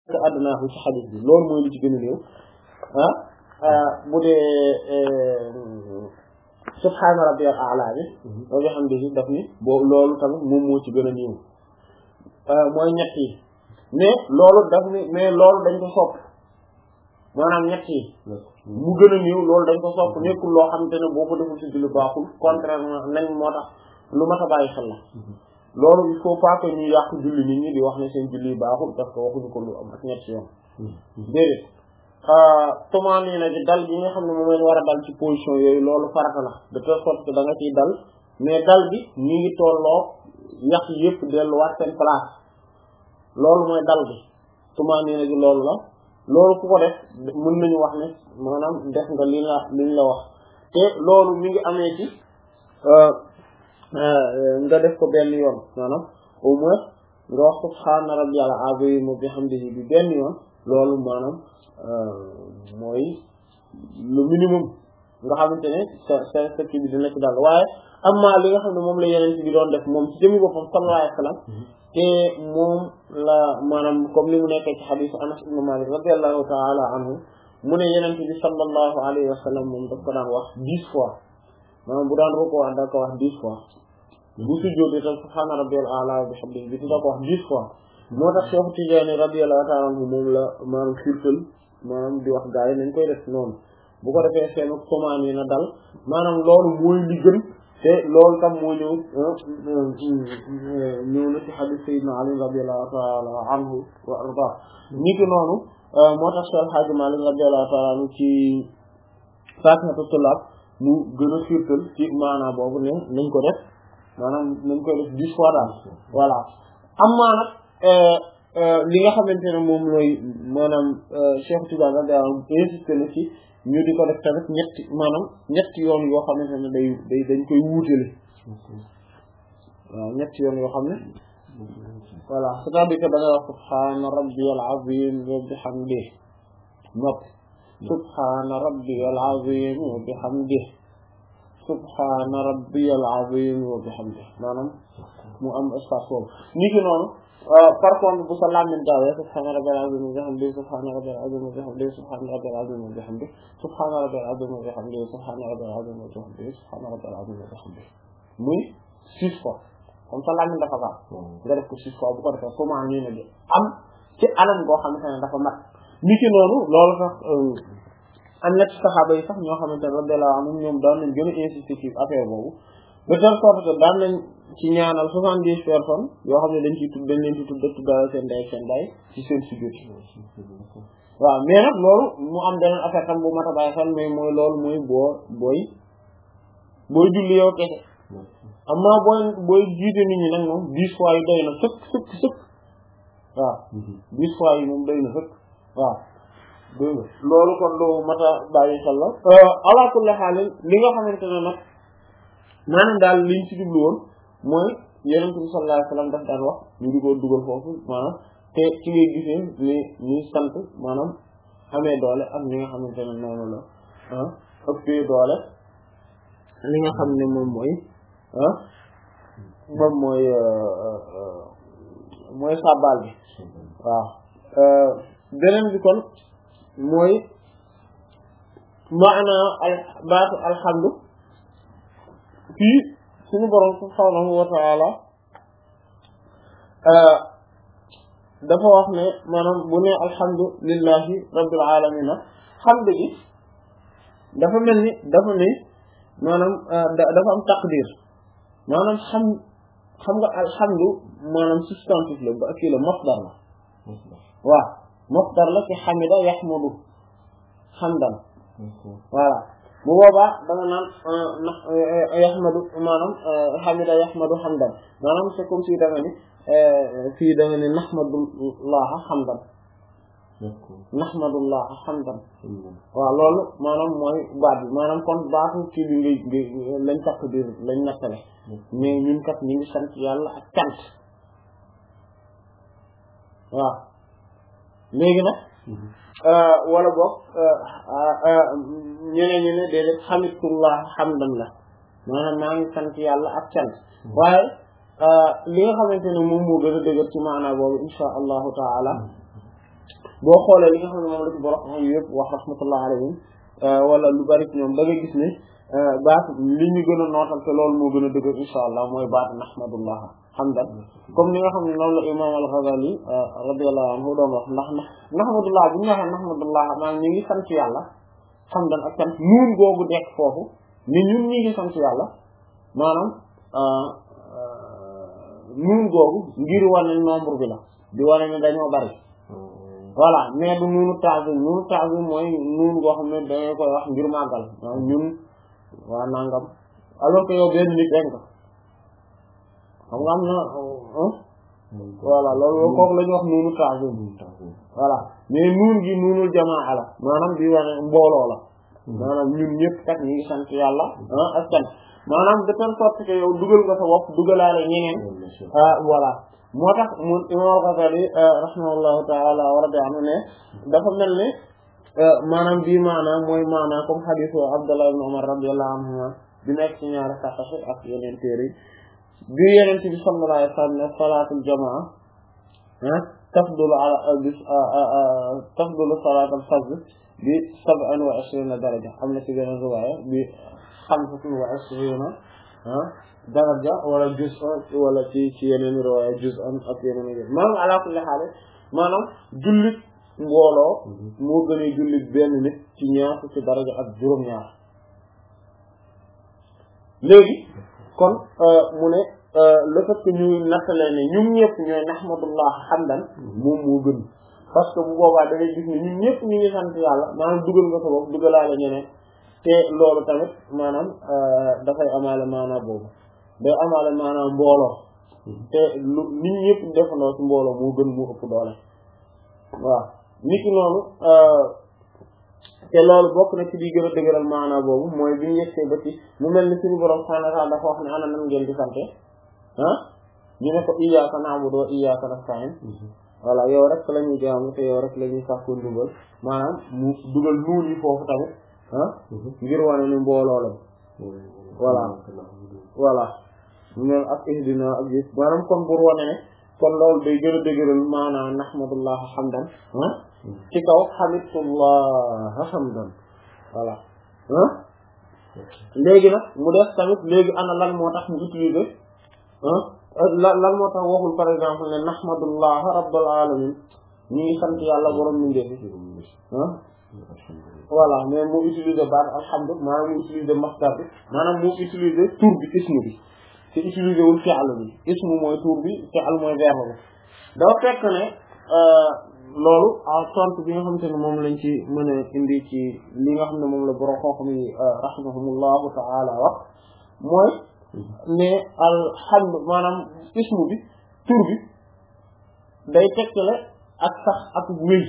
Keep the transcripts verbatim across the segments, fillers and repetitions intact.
adnaahu ci xadis bi loolu mooy li ci gën a néew ah bu dee subhaana rabbiyal a'la bi wa bihamdihi daf ni boo loolu tamit moom moo ci gën a néew mooy ñett yi mais loolu daf ni mais loolu dañ ko sopp maanaam ñett yi mu gën a néew loolu dañ ko sopp nekkul loo xamante ne boo ko deful ci julli baaxul contrairement nañ moo tax lu mat a bàyyi xel la loolu il faut pas que ñu yàq julli nit ñi di wax ne seen julli baaxul parce que waxuñu ko lu am ak ñett yoon déedéet tumaaniina gi dal bi nga xam ne moom lañ war a dal ci position yooyu loolu farata la de telle sorte que da nga ciy dal mais dal bi ñu ngi tolloo yàq yëpp delluwaat seen place loolu mooy dal bi tumaaniina gi loolu la loolu ku ko def mën nañu wax ne maanaam def nga li la liñ la wax te loolu mi ngi amee ci nga def ko benn yoon maanaam au moins nga wax subhaana rabbiyal azim wa bihamdihi bi benn yoon loolu maanaam mooy le minimum nga xamante ne sa sa sa kii bi dina ci dal waaye amma li nga xam ne moom la yeneen bi doon def moom ci jëmi boppam sallallahu alayhi wa sallam te moom la maanaam comme li mu nekkee ci xadiis Anas ibn Malik radiyallahu ta'ala anhu mu ne yeneen bi sallallahu alayhi wa sallam moom daf ko daan wax dix fois maanaam bu daan roko wax da ko wax dix fois bu sujjóotee tam subhaana rabbiyal a'la wa bihamdihi bi da ko wax dix fois moo tax Cheikh Tidiane radiyallahu ta'ala anhu moom la maanaam firtal maanaam di wax gaa yi nañ koy def noonu bu ko defee seen commande yi na dal maanaam loolu mooy li gën te loolu tam moo ñëw ñëw na ci hadith Sayyidina Ali radiyallahu ta'ala anhu wa arda ni ki noonu moo tax Cheikh Hadji Malick radiyallahu ta'ala anhu ci Faatihatu Tullaab mu gën a firtal ci maanaam boobu ne nañ ko def maanaam nañ koy def dix fois daal voilà amma nag li nga xamante ne moom mooy maanaam Cheikh Tidiane radiyallahu anhu insisté na ci ñu di ko def tamit ñetti maanaam ñetti yoon yoo xamante ne day day dañ koy wuutale waaw ñetti yoon yoo xam ne voilà c'est-à-dire que da ngay wax subhaana rabbiyal azim wa bihamdihi nopp subhaana rabbiyal azim wa bihamdihi subhaana rabbiyal azim wa bihamdihi maanaam mu am espace boobu ni ki noonu par contre bu sa làmmiñ daawee subhaana rabbiyal azim wa bihamdihi subhaana rabbiyal azim wa bihamdihi subhaana rabbiyal azim wa bihamdihi subhaana rabbiyal azim wa bihamdihi subhaana rabbiyal azim wa bihamdihi subhaana rabbiyal azim wa bihamdihi muy six fois comme sa làmmiñ dafa baax nga def ko six fois bu ko defee comment nii na bi am ci anam boo xamante ne dafa mat ni ki noonu loolu sax am na ci saxaaba yi sax ñoo xamante ne radiyallahu anhum ñoom daan nañ gën a insister ci affaire boobu de telle sorte que daan nañ ci ñaanal soixante-dix personnes yoo xam ne dañ ciy tudd dañ leen ci tudd tuddaal seen day seen day ci seen sujjóot waaw mais nag loolu mu am beneen affaire tam bu mat a bàyyi xel mais mooy loolu mooy boo booy booy julli yow kese amma booy booy jiite nit ñi nag moom dix fois yi doy na sëkk sëkk sëkk waaw dix fois yi moom doy na sëkk waaw dégg nga loolu kon lu mat a bàyyi xel la ala kulli haal li nga xamante ne nag maanaam daal liñ ci jublu woon mooy Yonent bi sallallahu alayhi wasallam daf daan wax ñu di ko dugal foofu maanaam te ci ngay gisee ni ñuy sant maanaam amee doole ak ñi nga xamante ne noonu la ah ëppee doole li nga xam ne moom mooy ah moom mooy mooy sàbbaal bi waaw beneen bi kon mooy maana al baatu alhamdu fii suñu borom subhaanahu wa ta'ala dafa wax ne maanaam bu ne alhamdu lillahi rabbil alamin xamd gi dafa mel ni dafa ne maanaam dafa am taqdir maanaam xam xam nga alhamdu maanaam substantif la ba kii la masdar la waaw masdar la ci hamida yahmudu hamdan voilà bu boobaa da nga naan yahmadu maanaam hamida yahmadu hamdan maanaam c'est comme si da nga ni fii da nga ni nahmadullaha hamdan nahmadullaha hamdan waaw loolu maanaam mooy baat bi maanaam kon baatu kii bi ngay ngay lañ takk biir lañ nattale mais ñun kat ñu ngi sant yàlla ak cant waaw léegi nag wala boog ñeneen ñi ne déedéet hamidullah hamdan la maanaam maa ngi sant yàlla ak cant waaye li nga xamante ne moom moo gën a dëgër ci maanaa boobu insha allahu taala boo xoolee li nga xam ne moom la ci borom xam yëpp wax rahmatullah alayhim wala lu bari ci ñoom da nga gis ne baat li ñu gën a nootal te loolu moo gën a dëgër insha allah mooy baat nahmadullah hamdan comme ni nga xam ne noonu la imam al-Ghazali radiyallahu anhu doon wax ndax nahmadullah bu ñu waxee nahmadullah maanaam ñu ngi sant yàlla hamdan ak sant nuun googu nekk foofu ni ñun ñi ngi sant yàlla maanaam nuun googu ngir wane nombre bi la di wane ne dañoo bari voilà mais du nuunu ta'zim nuunu ta'zim mooy nuun goo xam ne dangay koy wax ngir màggal ñun waa nangam alors que yow benn nit rek nga xam nga am na voilà loolu kooku la ñuy wax nuunu ta'zim voilà mais nuun gi nuunul jamaa la maanaam di wane mbooloo la maanaam ñun ñëpp kat ñu ngi sant yàlla ak sant maanaam de telle sorte que yow dugal nga sa bopp dugalaale ñeneen voilà moo tax mu imam al-Ghazali rahimahullahu ta'ala wa radi anhu ne dafa mel ne maanaam bii maanaam mooy maanaam comme hadithu Abdullah ibn Umar radiyallahu anhuma bi nekk ci ñaari saxax ak yeneen téere bi yeneen bi sallallahu alayhi wa sallam ne salaatul jamaa tafdulu ala tafdulu salaatul fajr bi sab'an wa ishrina daraja am na ci beneen riwaaya bi xamsatin wa ishrina daraja wala juz'an wala ci ci yeneen riwaaya juz'an ak yeneen yi maanaam ala kulli haal maanaam jullit mbooloo moo gën a jullit benn nit ci ñaar ci daraja ak juróom-ñaar léegi kon mu ne le fait que ñu nattalee ne ñun ñëpp ñooy nahmadullah hamdan moom moo gën parce que bu boobaa da ngay gis ne ñun ñëpp ñu ngi sant yàlla maanaam dugal nga sa bopp dugalaale ñeneen te loolu tamit maanaam dafay amaale maanaam boobu day amaale maanaam mbooloo te lu nit ñëpp defandoo ci mbooloo moo gën moo ëpp doole waaw nit ki noonu te loolu bokk na ci di gën a dëgëral maanaam boobu mooy bi ñu yegsee ba ci mu mel ni suñu borom subhanahu wa ta'ala dafa wax ne ana nan ngeen di sante ah ñu ne ko iyyaka na'budu wa iyyaka nasta'in voilà yow rek la ñuy jaamu te yow rek la ñuy sàkku ndimbal maanaam mu dugal nuun yi foofu tamit ah ngir wane ni mbooloo la voilà voilà ñoom ak ihdina ak gis maanaam kon pour wane ne kon loolu day gën a dëgëral maanaam nahmadullah hamdan ah ci kaw hamidullah hamdan voilà ah léegi nag mu def tamit léegi ana lan moo tax mu utiliser ah lan lan moo tax waxul par exemple ne nahmadullah rabbul alamin ñi ngi sant yàlla borom mi ndefi ah voilà mais mu utiliser baat alhamdu maanaam mu utiliser masdar bi maanaam mu utiliser tur bi ismu bi te utiliser wul fi'l bi ismu mooy tur bi fi'l mooy verbe bi dafa fekk ne loolu tontu bi nga xamante ne moom lañ ci mën a indi ci li nga xam ne moom la borom xam-xam yi rahimahumullahu ta'ala wax mooy ne alhamdu maanaam ismu bi tur bi day tegtale ak sax ak wéy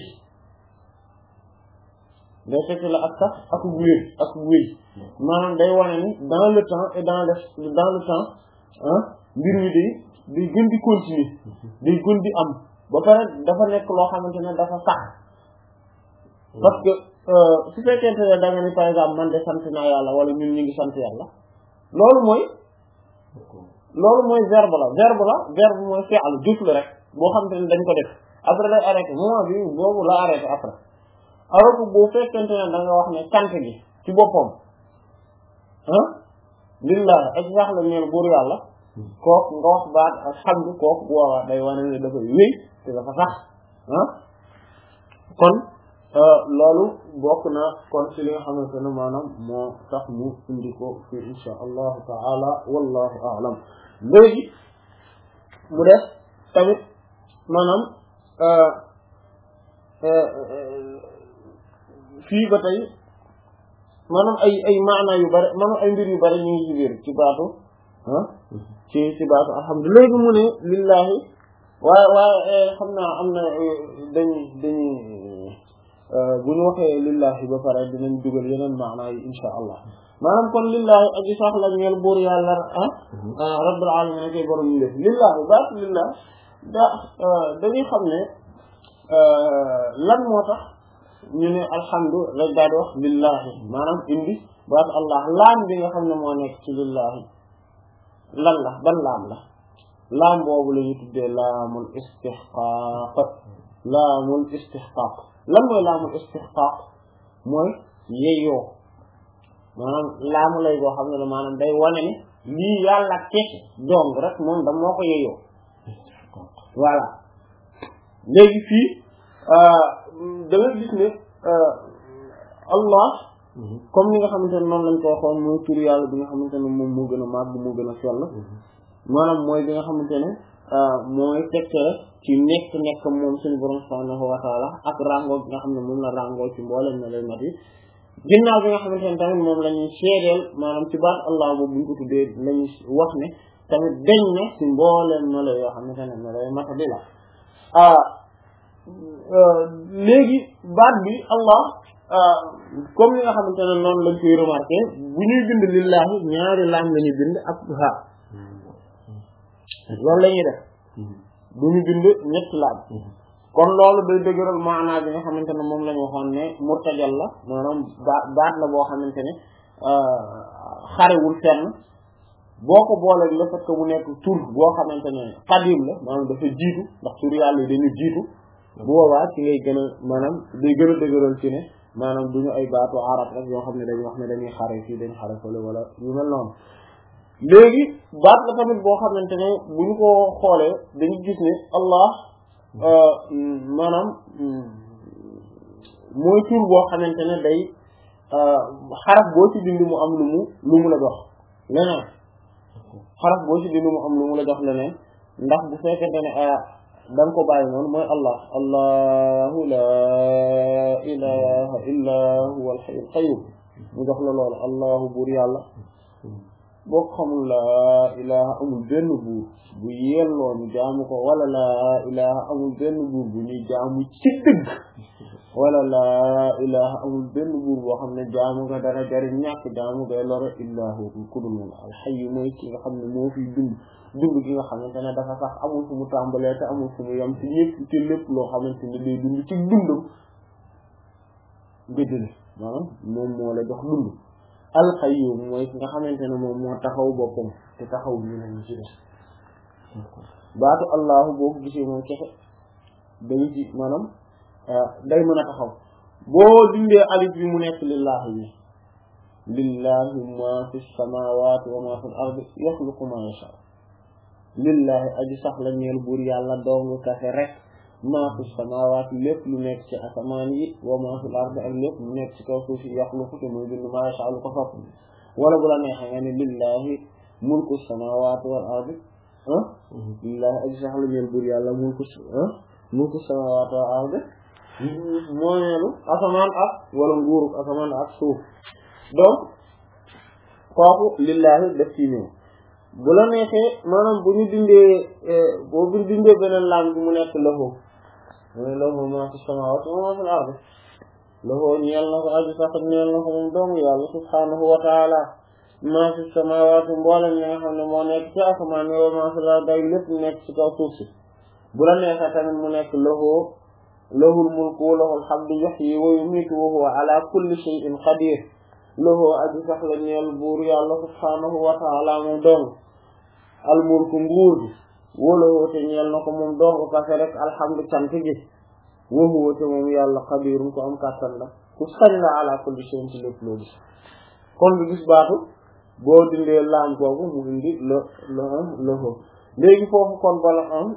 day tegtale ak sax ak wéy ak wéy maanaam day wane ni dans le temps et dans le dans le temps ah mbir mi day day gën di continuer day gën di am ba pare dafa nekk loo xamante ne dafa sax parce que su fekkente ne da nga ni par exemple man de sant naa yàlla wala ñun ñu ngi sant yàlla loolu mooy loolu mooy verbe la verbe la verbe mooy fi'l jëf la rek boo xamante ne dañ ko def après day arrêté moment bi boobu la arrêté après alors que boo fekkente ne da nga wax ne sant gi ci boppam ah lillah exact la neen buur yàlla kooku nga wax baat alhamdu kooku bu waawaa day wane ne dafay wéy te dafa sax ah kon loolu bokk na kon ci li nga xamante ne maanaam moo tax mu indi ko fi insha allahu taala wallahu a'lam léegi mu def tamit maanaam fii ba tey maanaam ay ay maana yu bari maanaam ay mbir yu bari ñu ngi ci biir ci baatu ah ci ci baatu alhamdulillah léegi mu ne lillahi waaye waaye xam naa am na dañuy dañuy bu ñu waxee lillahi ba pare dinañ dugal yeneen maana yi insha allah maanaam kon lillahi aji sax la ñeel buur yàlla ah rabbul alamin koy borom ñu def lillahi baatu lillahi da dañuy xam ne lan moo tax ñu ne alhamdu rek daal di wax lillahi maanaam indi baatu allah laam bi nga xam ne moo nekk ci lillahi lan la ban laam la laam boobu la ñu tuddee laamul istihqaq laamul istihqaq lan mooy laamul istihqaq mooy yeyoo maanaam laamu lay boo xam ne maanaam day wane ne lii yàlla kese dong rek moom da moo ko yeyoo voilà léegi fii da nga gis ne Allah comme ni nga xamante ne noonu lañ ko waxoon mooy tur yàlla bi nga xamante ne moom moo gën a màgg moo gën a sell maanaam mooy bi nga xamante ne mooy tegtale ci nekk nekk moom suñu borom subhanahu wa ta'ala ak rango bi nga xam ne moom la rango ci mboolem na lay mat yi ginnaaw bi nga xamante ne tamit moom la ñuy seedeel maanaam ci baat Allah boobu bu ñu ko tuddee lañu wax ne tamit dañ ne ci mboolem na la yoo xamante ne na lay mata bi la léegi baat bi Allah comme ni nga xamante ne noonu lañ koy remarqué bu ñuy bind lillahi ñaari laam la ñuy bind ak ha loolu la ñuy def bu ñu bind ñetti laam kon loolu day dëgëral maanaa bi nga xamante ne moom la ñu waxoon ne murtajal la maanaam baat baat la boo xamante ne xarewul fenn boo ko boolee le fait que mu nekk tur boo xamante ne qadim la maanaam dafa jiitu ndax tur yàlla yi dañu jiitu bu boobaa ci ngay gën a maanaam day gën a dëgëral ci ne maanaam du ñu ay baatu arab rek yoo xam ne dañuy wax ne dañuy xare fii dañuy xare fële wala yu mel noonu léegi baat la tamit boo xamante ne bu ñu ko xoolee dañuy gis ne Allah maanaam mooy tur boo xamante ne day xaraf boo ci dindi mu am lu mu lu mu la jox leneen xaraf boo ci dindi mu am lu mu la jox leneen ndax bu fekkente ne da nga ko bàyyi noonu mooy Allah allahu la ilaha illa huwa al-hayyul qayyum mu jox la loolu allahu buur yàlla boo ko xamul laa ilaha amul benn buur bu yelloo ñu jaamu ko wala laa ilaha amul benn buur bu ñuy jaamu ci dëgg wala laa ilaha amul benn buur boo xam ne jaamu nga dara jariñ ñàkk jaamu ngay lore illahu ku dul moom alxayyu mooy ki nga xam ne moo fiy dund dund gi nga xamante ne dafa sax amul fu mu tàmbalee te amul fu mu yem ci lépp ci lépp loo xamante ne day dund ci dundam nga jële maanaam moom moo la jox dund alqayyum mooy ki nga xamante ne moom moo taxaw boppam te taxaw ñu nañu ci def baatu allahu boo ko gisee moom kese dañu ci maanaam day mën a taxaw boo dindee alif bi mu nekk lillahi bi lillahi ma fi samawati wa ma fil ardi yaxluqu ma yasha lillahi aji sax la ñeel buur yàlla dong kese rek ma fi samawati lépp lu nekk ci asamaan yi wa ma fil ardi ak lépp lu nekk ci kaw suuf yi yaxluqu te muy bind ma yasha lu ko sopp wala bu la neexee nga ne lillahi mulku samawati wal ardi ah lillahi aji sax la ñeel buur yàlla mulku ah mulku samawati wal ardi mooneelu asamaan ak wala nguuru asamaan ak suuf donc kooku lillahi def ci ñëw bu la neexee maanaam bu ñu dindee boo bu dindee beneen laam bi mu nekk lahu mooy lahu ma fi samawati wa ma fil ardi lahu ñeel na ko aji sax ñeel na ko moom doomu yàlla subhanahu wa taala ma fi samawati mboolem ñi nga xam ne moo nekk ci asamaan yi wa ma fil ardi day lépp nekk ci kaw suuf si bu la neexee tamit mu nekk lahu lahul mulku wa lahul hamdu yuhyi wa yumiitu wa huwa ala kulli shay'in qadir lahu aji sax la ñeel buur yàlla subhanahu wa ta'ala moom dong al mulku nguur gi wa lahu te ñeel na ko moom dong kase rek alhamdu cant gi wa huwa te moom yàlla qadirun ko am kàttan la ku sañ la ala kulli shay'in ci lépp loo gis kon bi gis baatu boo dindee laam boobu mu indi lo lo lahu léegi foofu kon bala am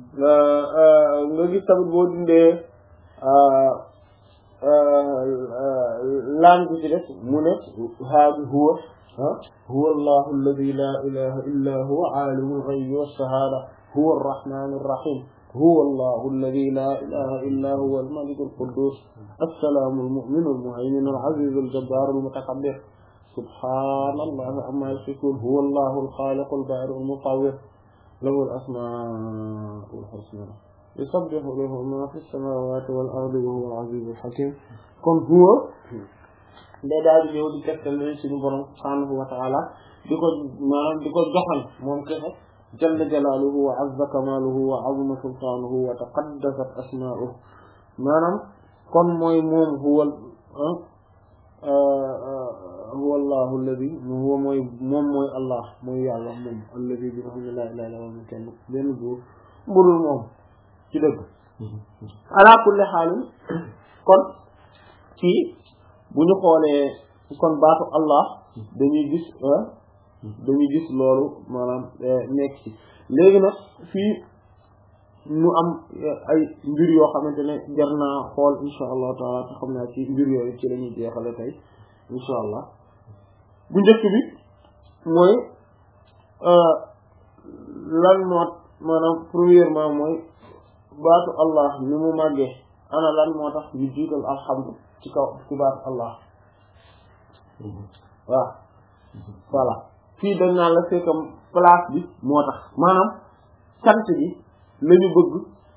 nga gis tamit boo dindee laam bi ci def mu ne haadi huwa huwa allahu alladi la ilaha illa huwa alimul ghaybi wash-shahada huwa arrahmanur rahim huwa allahu alladi la ilaha illa huwa al-malikul quddus as-salamul mu'minul muhayminul azizul jabbarul mutakabbir subhanallahi amma yushrikun huwa allahu al-khaliqul bari'ul musawwir lahu al-asmaa'ul husna yusabbihu lahu ma fi as-samawati wal ardi wa huwa al-azizul hakim kon huwa day daal di ñëw di tegtal leen suñu borom subhanahu wa ta'ala di ko maanaam di ko joxal moom kese jalla jalaaluhu wa azza kamaaluhu wa azima sultaanuhu wa taqaddasat asmaa'uhu maanaam kon mooy moom huwa huwa allahu alladi huwa mooy moom mooy allah mooy yàlla moom alladi bi nga xam ne laa ilaaha illa huwa kenn benn buur budul moom ci dëgg ala kulli xaalin kon ci bu ñu xoolee kon baatu Allah dañuy gis dañuy gis loolu maanaam nekk ci léegi nag fii mu am ay mbir yoo xamante ne jar naa xool insha allahu taala te xam naa ci mbir yooyu ci la ñuy jeexale tey insha allah bu njëkk bi mooy lan moo maanaam premièrement mooy baatu Allah ni mu màggee ana lan moo tax ñu jiital alhamdu ci kaw ci baatu Allah waaw voilà fii dañ naan la c'est comme place bi moo tax maanaam sant bi lañu bëgg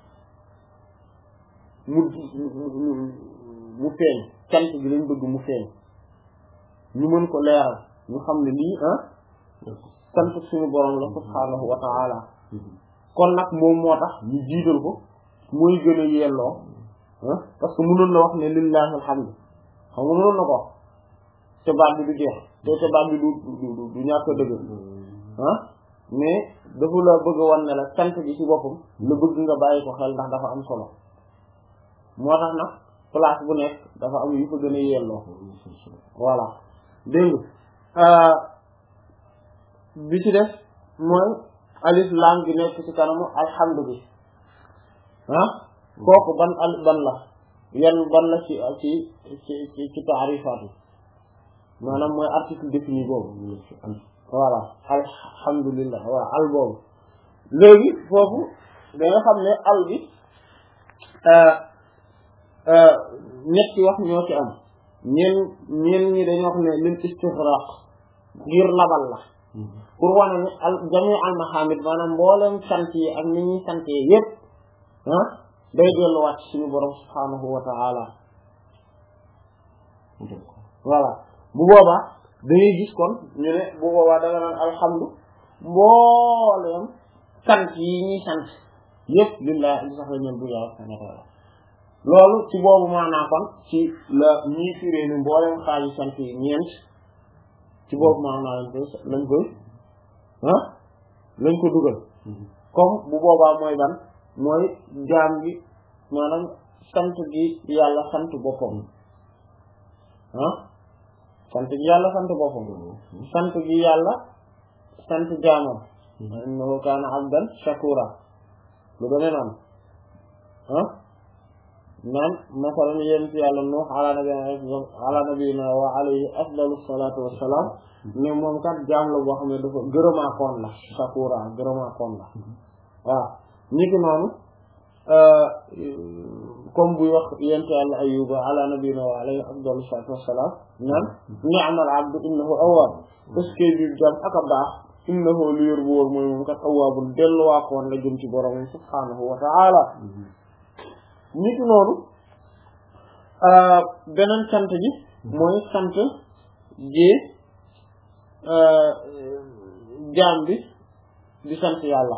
mu mu feeñ sant bi lañu bëgg mu feeñ ñu mën ko leeral ñu xam ne lii ah sant suñu borom la subhaanahu wa ta'ala kon nag moom moo tax ñu jiital ko mooy gën a yelloo ah parce que mënoon na wax ne lillahi alhamdu xam nga mënoon na ko te baat bi du jeex te te baat bi du du du ñàkk a dëgg ah mais dafa la bëgg a wan ne la sant bi ci boppam la bëgg nga bàyyi ko xel ndax dafa am solo moo tax nag place bu nekk dafa am yu ko gën a yelloo voilà dégg nga bi ci def mooy alif lam gi nekk ci kanamu alhamdu bi ah kooku ban al ban la yan ban la ci ci ci ci ci taarifaat yi maanaam mooy article défini boobu voilà alhamdulillah waaw al boobu léegi foofu da nga xam ne al bi ñetti wax ñoo ci am ñeen ñeen ñi dañoo wax ne lil istighraq ngir labal la pour wane ne al jami al mahamid maanaam mboolem sant yi ak ni ñuy santee yépp ah day delluwaat suñu borom subhanahu wa ta'ala voilà bu boobaa dañuy gis kon ñu ne bu boobaa da nga naan alhamdu mboolem sant yi ñuy sant yépp lillahi di sax la ñeen bu yàlla subhanahu wa ta'ala loolu ci boobu maanaa kon ci la ñii firée ni mboolem xaaji sant yi ñeent ci boobu maanaa lañ koy lañ koy ah lañ ko dugal comme bu boobaa mooy ban mooy jaam bi maanaam sant gi yàlla sant boppam ah sant gi yàlla sant boppam sant gi yàlla sant jaamam innahu kaana abdan shakura lu demee noonu ah naan masalan yéen ci yàlla Nuux ala nabiyina ala nabiyina wa alayhi afdalu salaatu wassalaam ne moom kat jaam la boo xam ne dafa gërëmaakoon la shakura gërëmaakoon la waaw ñi ki noonu comme buy wax yéen ci yàlla Ayyuba ala nabiyina wa alayhi afdalu salaatu wassalaam naan ni'mal abdu innahu awwaab parce que bi jaam ak a baax innahu lu yor bu wóor mooy moom kat awwaabul delluwaakoon la jëm ci borom subhaanahu wa ta'ala nit noonu beneen sant ji mooy sant ji jaam bi di sant yàlla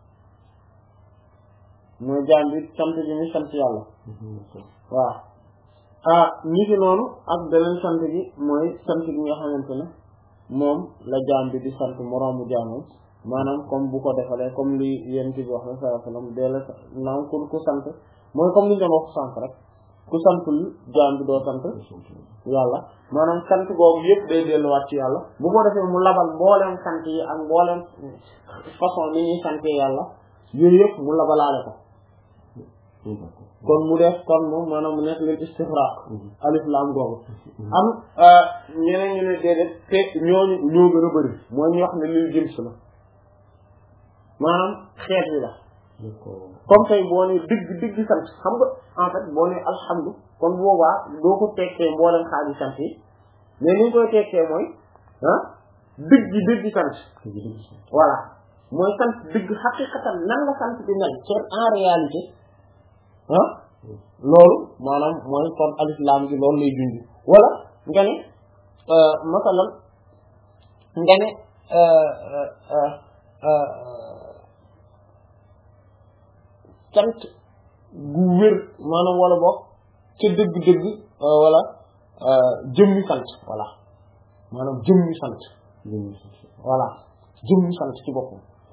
mooy jaam bi sant ji ni sant yàlla waaw ah nit noonu ak beneen sant ji mooy sant bi nga xamante ne moom la jaam bi di sant moroomu jaamam maanaam comme bu ko defalee comme li yéen ci bi wax na sallallahu alayhi wasallam dee la naam ku ku sant mooy comme li ñu doon wax sant rek ku santul jaam bi doo sant yàlla maanaam sant googu yëpp day delluwaat ci yàlla bu ko defee mu labal mbooleem sant yi ak mbooleem façon ni ñuy sante yàlla yooyu yëpp mu labalaale ko kon mu def kon moom maanaam mu nekk leen istighraq alif lam googu am ñeneen ñu ne déedéet te ñooñu ñoo gën a bëri mooy ñu wax ne lil jins la maanaam xeet yi la comme tey boo ne digg digg sant xam nga en fait boo ne alhamdu kon boobaa doo ko tekkee mboolem xaaji sant yi mais ni ñu koy tekkee mooy ah digg digg sant voilà mooy sant digg xaqiqatan nan la sant bi mel c'est en réalité ah loolu maanaam mooy kon alif lam gi loolu lay junj wala nga ne masalan nga ne sant gu wér maanaam wala boog ca dëgg-dëgg wala jëmmi sant voilà maanaam jëmmi sant voilà jëmmi sant ci boppam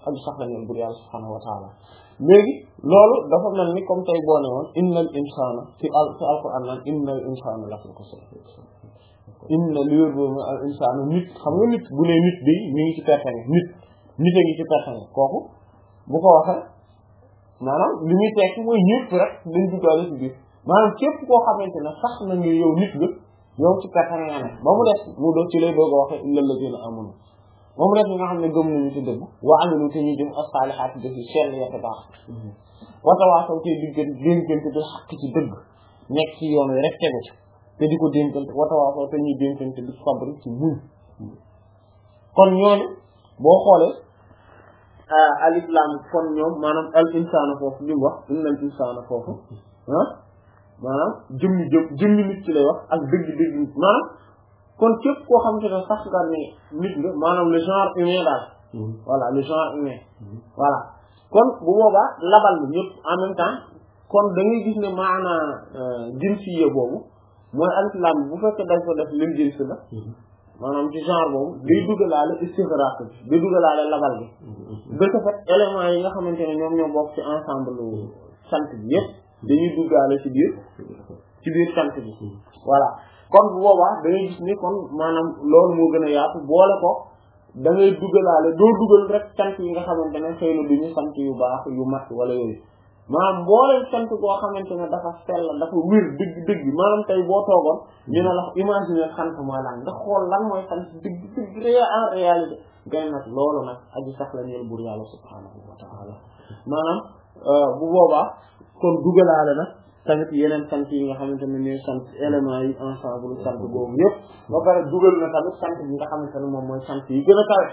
aju sax la ñeen bur yàlla subhaanahu wa taala léegi loolu dafa mel ni comme tey boo ne woon innal insana ci al ci alquran naan innal insana la fi ko so inna li wér boobu al insana nit xam nga nit bu ne nit bi mi ngi ci pertange nit nit a ngi ci pertange kooku bu ko waxee maanaam li muy tekki mooy ñëpp rek dañ duggaale ci biir maanaam képp koo xamante ne sax na nga yow nit nga yow ci pertange nga ne ba mu def mu doon ci lay doog a waxee illal ladina amanu moom rek ñi nga xam ne gëm nañu ci dëgg wa amilu te ñuy def as-salihat def yi sell yete baax watawaasaw te diggan dénkante bi xaq ci dëgg nekk ci yoon wi rek tegu ci te di ko dénkante watawaasaw te ñuy dénkante bi sabri ci muñ kon ñooñu boo xoolee alif lam kon ñoom maanaam al insana foofu li mu wax innal insana foofu ah maanaam jëmmi jëm jëmmi nit ci lay wax ak dëgg dëgg nit maanaam kon képp koo xamante ne sax nga ne nit nga maanaam le genre humain daal voilà le genre humain voilà kon bu boobaa labal bi ñëpp en même temps kon da ngay gis ne maanaa jinsiye boobu mooy alif lam bu fekkee dañ ko def lim jins la maanaam ci genre boobu day duggalaale istighraq bi day duggalaale labal bi de ce fait éléments yi nga xamante ne ñoom ñoo bokk ci ensemble sant bi yëpp dañuy duggaale ci biir ci biir sant bi voilà kon bu boobaa da ngay gis ni kon maanaam loolu moo gën a yaatu boole ko da ngay duggalaale doo dugal rek sant yi nga xamante ne xëy na du ñu sant yu baax yu mat wala yooyu maanaam boole sant boo xamante ne dafa sell dafa wér dëgg dëgg maanaam tey boo toogoon ñu ne la imaginer sant mooy lan nga xool lan mooy sant dëgg dëgg ré en réalité ngay nag loolu nag aji sax la ñeel buur yàlla subhaanahu wa ta'ala maanaam bu boobaa kon dugalaale nag tamit yeneen sant yi nga xamante ne ñooy sant éléments yi ensemble sant boobu yëpp ba pare dugal na tamit sant bi nga xamante ne moom mooy sant yi gën a kawe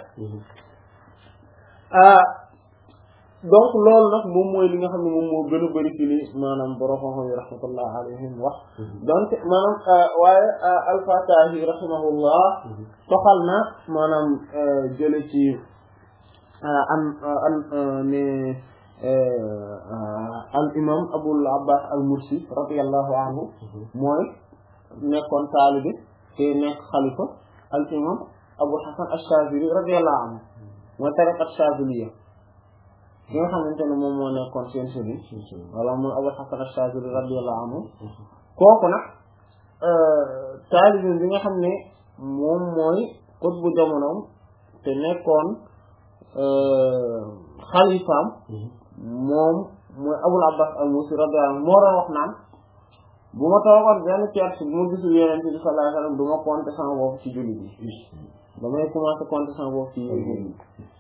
donc loolu nag moom mooy li nga xam ne moom moo gën a bëri ci li maanaam borom xam-xam yi rahmatullah alayhim wax donc maanaam waaye al-Fatahi rahimahullah toxal na maanaam jële ci an an ne al imam Abul Abbas al-Mursi radiyallahu anhu mooy nekkoon taalibe te nekk xalifa al imam Abul Hasan ash-Shazili radiyallahu anhu mooy tariqa ash-Shaziliya ki nga xamante ne moom moo nekkoon seen sëriñ wala mooy Abul Hasan ash-Shazili radiyallahu anhu kooku nag taalibe bi nga xam ne moom mooy qutbu jamonoom te nekkoon xalifaam moom mooy Abul Abbas al-Mursi radiyallahu anhu moo doon wax naan bu ma toogoon benn ceeb bu ma gisul Yonent bi sallallahu alayhi wa sallam du ma compter sama bopp ci julli bi damay commencer compter sama bopp ci julli bi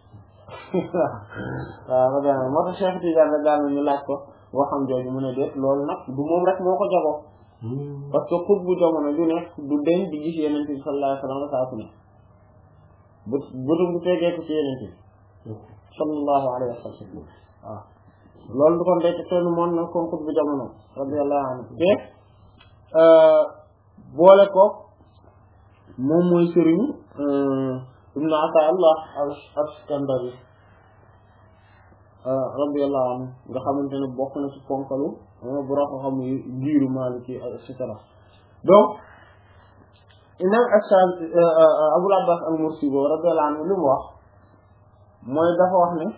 waaw radiyallahu moo tax Cheikh Tidiane daal na ñu laaj ko waxam jooju mu ne déet loolu nag du moom rek moo ko jagoo parce que xut bu jamono ju nekk du deñ di gis Yonent bi sallallahu alayhi wa sallam saa su ne bu bëtum bu tegee ko ci Yonent bi sallallahu alayhi wa sallam waaw loolu du kon day te teel moom nag kon xut bu jamono radiyallahu anhu te boole ko moom mooy sëriñu Ibn Ata'illah al-Iskandari radiyallahu anhu nga xamante ne bokk na ci ponkalu bu rako xam yi ngiiru Maliki et cetera donc imam Ash-Shafi'i Abul Abbas al-Mursi boobu radiyallahu anhu li mu wax mooy dafa wax ne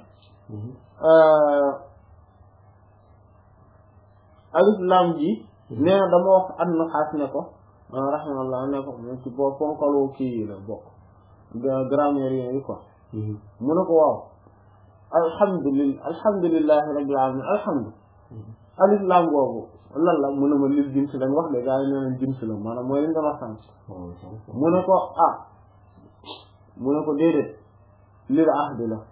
alif lam ji nee na dama wax an Nuhaas ne ko rahimahullah ne ko mu ci boo ponkalu kii yi la bokk grammaire yi quoi mu ne ko waaw alhamdulillah alhamdulillahi rabbil alamin alhamdu alif lam boobu lan la mu ne ma lil jins lañ wax de gaa yi nee nañ jins la maanaam mooy liñ doon wax sànq mu ne ko ah mu ne ko déedéet lil ahdi la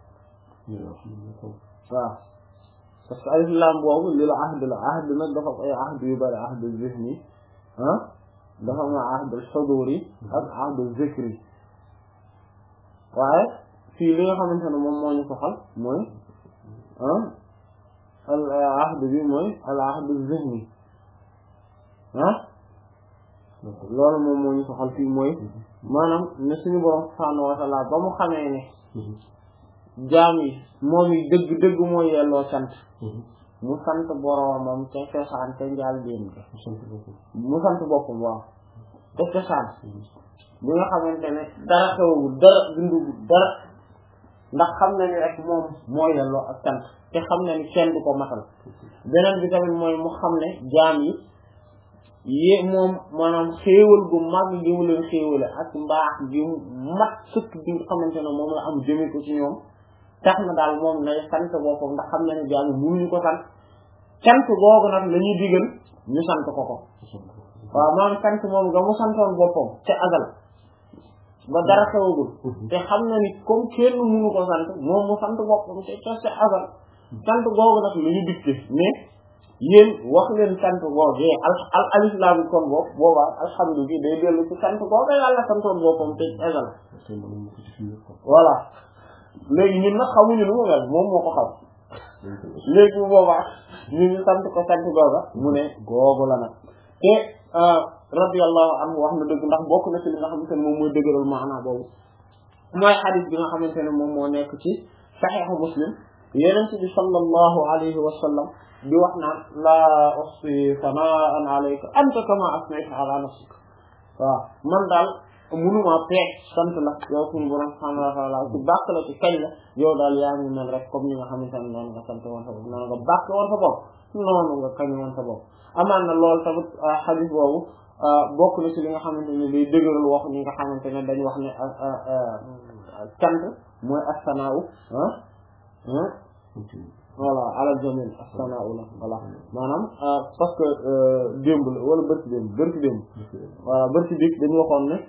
waaw parce que alif lam boobu lil ahdi la ahdi nag dafa ay ahdi yu bari ahdi zihni ah dafa am ahdi huduri ak ahdi zikri waaye fii li nga xamante ne moom moo ñu soxal mooy ah al ahd bi mooy al ahd zihni ah loolu moom moo ñu soxal fii mooy maanaam ne suñu borom subhaanahu wa ta'ala ba mu xamee ne jaam yi moom yi dëgg dëgg mooy yelloo sant mu sant boromam te cosaan te njaal déen bi mu sant boppam waaw te cosaan bi nga xamante ne dara xewagul dara dundugul dara ndax xam na ni rek moom mooy yelloo ak sant te xam na ni kenn du ko matal beneen bi tamit mooy mu xam ne jaam yi yé moom maanaam xéewal gu mag gi mu leen xéewale ak mbaax gi mat sëkk bi nga xamante ne moom la am jëme ko ci ñoom tax na daal moom nay sant boppam ndax xam na ne jaam yi mënuñu ko sant sant googu nag la ñuy digal ñu sant ko ko waaw maanaam sant moom nga mu santoon boppam te agal ba dara xewagul te xam na ni comme kenn mënu ko sant moom mu sant boppam te te agal sant googu nag la ñu dicté mais yéen wax leen sant googu al al alif laam kon boobu boobaa alhamdu bi day dellu ci sant googu yàlla santoon boppam te agal voilà léegi ñun nag xamuñu lu mu mel moom moo ko xam léegi bu boobaa ñu ñu sant ko sant googa mu ne googu la nag te radiyallahu anhu wax na dëgg ndax bokk na ci li nga xamante ne moom mooy dëgëral maanaa boobu mooy xadis bi nga xamante ne moom moo nekk ci saxiixu muslim yonent bi sallallahu alayhi wa sallam di wax naan laa uhsi sanaan alayka anta kama asnayta ala nafsika waaw man daal mënuma peeg sant la yow suñu borom subhanahu wa ta'ala ci bàkk la ci kañ la yow daal yaa ngi mel rek comme ni nga xamante ne noonu nga sant woon sa bopp noonu nga bàkk woon sa bopp noonu nga kañ woon sa bopp amaan na loolu tamit xadis boobu bokk na ci li nga xamante ne day dëgëral wax ñi nga xamante ne dañ wax ne cant mooy as-sana'u ah voilà ala jamil as-sana'u la voilà maanaam parce que démb la wala bërki démb bërki démb voilà bërki dik dañu waxoon ne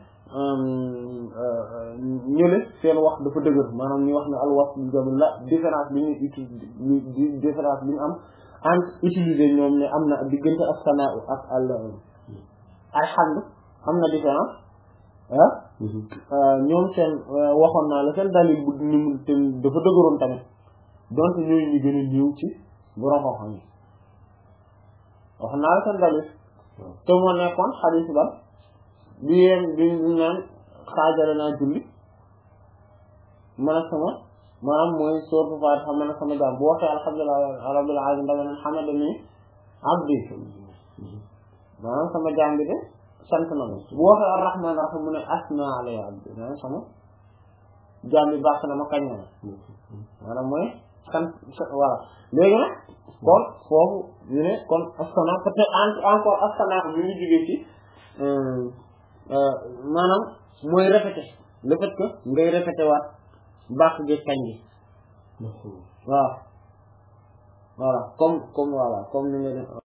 ñële seen wax dafa dëgër maanaam ñu wax ne al wasf bil jamil la différence bi ñu uti différence bi ñu am entre utiliser ñoom ne am na diggante as-sana'u ak al alhamdu am na différence ah ñoom seen waxoon naa la seen dalil bu ni mu te dafa dëgëroon tamit donte ñooyu ñu gën a ñëw ci borom xam-xam yi wax naa la seen dalil te moo nekkoon xadiis ba bi yéen bi naan xaajale naa julli man ak sama maanaam mooy sourate Faatiha man ak sama jaam bu waxee alhamdulillahi rabbil alamin dama naan hamadani abdi maanaam sama jaam bi de sant na ma bu waxee ar-rahmaan ar-rahiim mu ne asna alayya abdi maanaam sama jaam bi baax na ma kañ na maanaam mooy sant voilà léegi nag kon foofu ñu ne kon astana peut-être encore astana bi ñu jógee ci maanaam mooy répéter le fait que ngay répéter waat baax gi kañ gi waaw voilà comme comme voilà comme ni nga def